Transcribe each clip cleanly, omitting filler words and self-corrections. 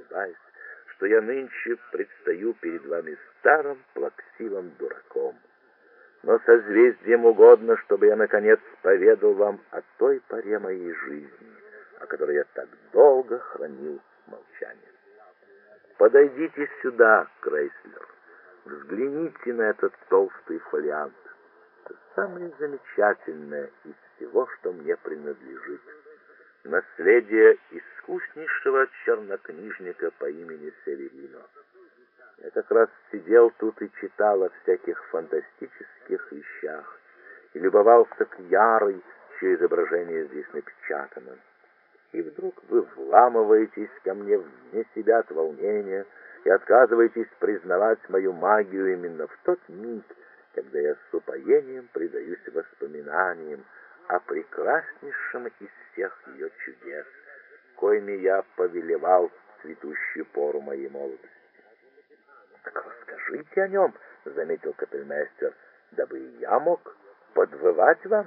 ошибаюсь, что я нынче предстаю перед вами старым плаксивым дураком. Но созвездием угодно, чтобы я, наконец, поведал вам о той поре моей жизни, о которой я так долго хранил молчание. Подойдите сюда, Крейслер, взгляните на этот толстый фолиант. Это самое замечательное из всего, что мне принадлежит. Наследие искуснейшего чернокнижника по имени Северино. Я как раз сидел тут и читал о всяких фантастических вещах и любовался Кьярой, чье изображение здесь напечатано. И вдруг вы вламываетесь ко мне вне себя от волнения и отказываетесь признавать мою магию именно в тот миг, когда я с упоением предаюсь воспоминаниям о прекраснейшем из всех ее чудес, коими я повелевал в цветущую пору моей молодости. «Так расскажите о нем», — заметил капельмейстер, — «дабы и я мог подвывать вам».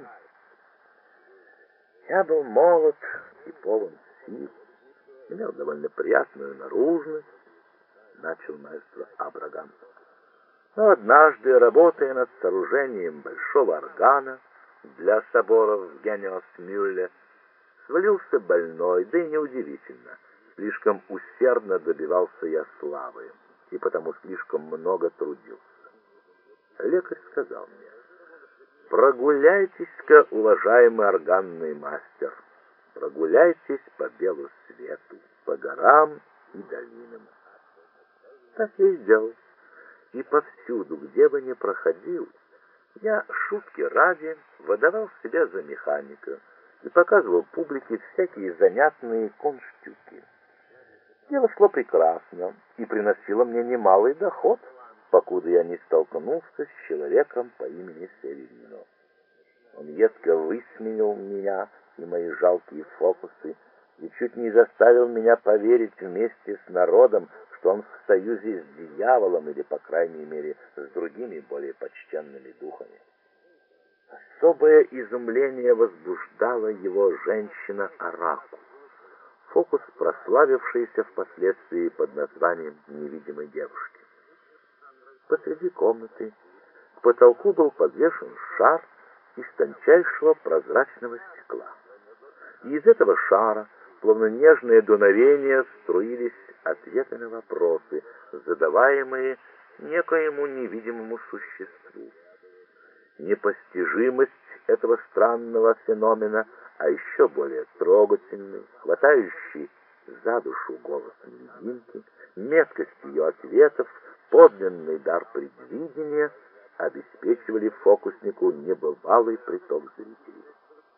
Я был молод и полон сил, имел довольно приятную наружность, начал маэстро Абрагам. Но однажды, работая над сооружением большого органа для собора в Гениос-Мюлле, свалился больной, да и неудивительно, слишком усердно добивался я славы, и потому слишком много трудился. Лекарь сказал мне: «Прогуляйтесь-ка, уважаемый органный мастер, прогуляйтесь по белу свету, по горам и долинам». Так я и сделал. И повсюду, где бы ни проходил, я, шутки ради, выдавал себя за механика и показывал публике всякие занятные конштюки. Дело шло прекрасно и приносило мне немалый доход, покуда я не столкнулся с человеком по имени Северино. Он едко высмеял меня и мои жалкие фокусы и чуть не заставил меня поверить вместе с народом, что он в союзе с дьяволом или, по крайней мере, с другими более почтенными духами. Особое изумление возбуждала его женщина-оракул, фокус, прославившийся впоследствии под названием «Невидимой девушки». Посреди комнаты к потолку был подвешен шар из тончайшего прозрачного стекла. И из этого шара, словно нежные дуновения, струились ответы на вопросы, задаваемые некоему невидимому существу. Непостижимость этого странного феномена, а еще более трогательный, хватающий за душу голос невидимки, меткость ее ответов, подлинный дар предвидения обеспечивали фокуснику небывалый приток зрителей.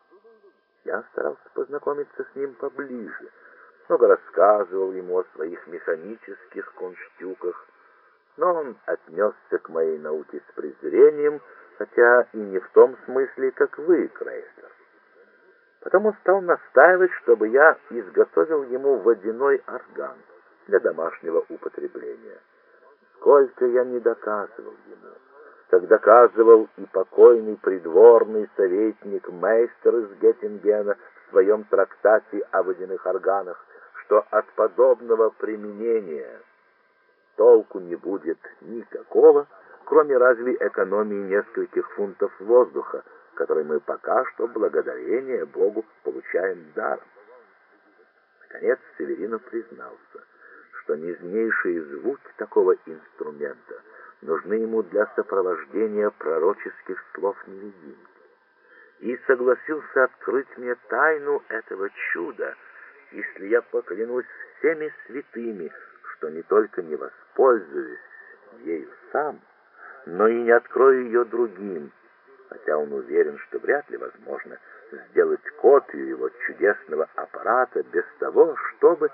Я старался познакомиться с ним поближе, много рассказывал ему о своих механических конштюках, но он отнесся к моей науке с презрением, хотя и не в том смысле, как вы, Крейслер. Потому стал настаивать, чтобы я изготовил ему водяной орган для домашнего употребления. Сколько я не доказывал ему, как доказывал и покойный придворный советник Мейстер из Геттингена в своем трактате о водяных органах, что от подобного применения толку не будет никакого, кроме разве экономии нескольких фунтов воздуха, который мы пока что, благодарение Богу, получаем даром. Наконец Северино признался, что нежнейшие звуки такого инструмента нужны ему для сопровождения пророческих слов невидимки, и согласился открыть мне тайну этого чуда, если я поклянусь всеми святыми, что не только не воспользуюсь ею сам, но и не открою ее другим, хотя он уверен, что вряд ли возможно сделать копию его чудесного аппарата без того, чтобы...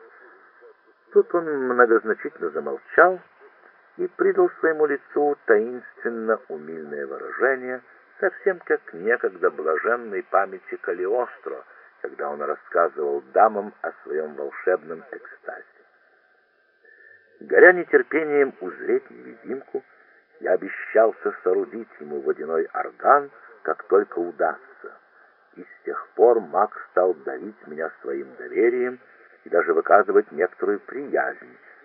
Тут он многозначительно замолчал и придал своему лицу таинственно умильное выражение, совсем как некогда блаженной памяти Калиостро, когда он рассказывал дамам о своем волшебном экстазе. Горя нетерпением узреть невидимку, я обещался соорудить ему водяной орган, как только удастся, и с тех пор маг стал дарить меня своим доверием и даже выказывать некоторую приязнь.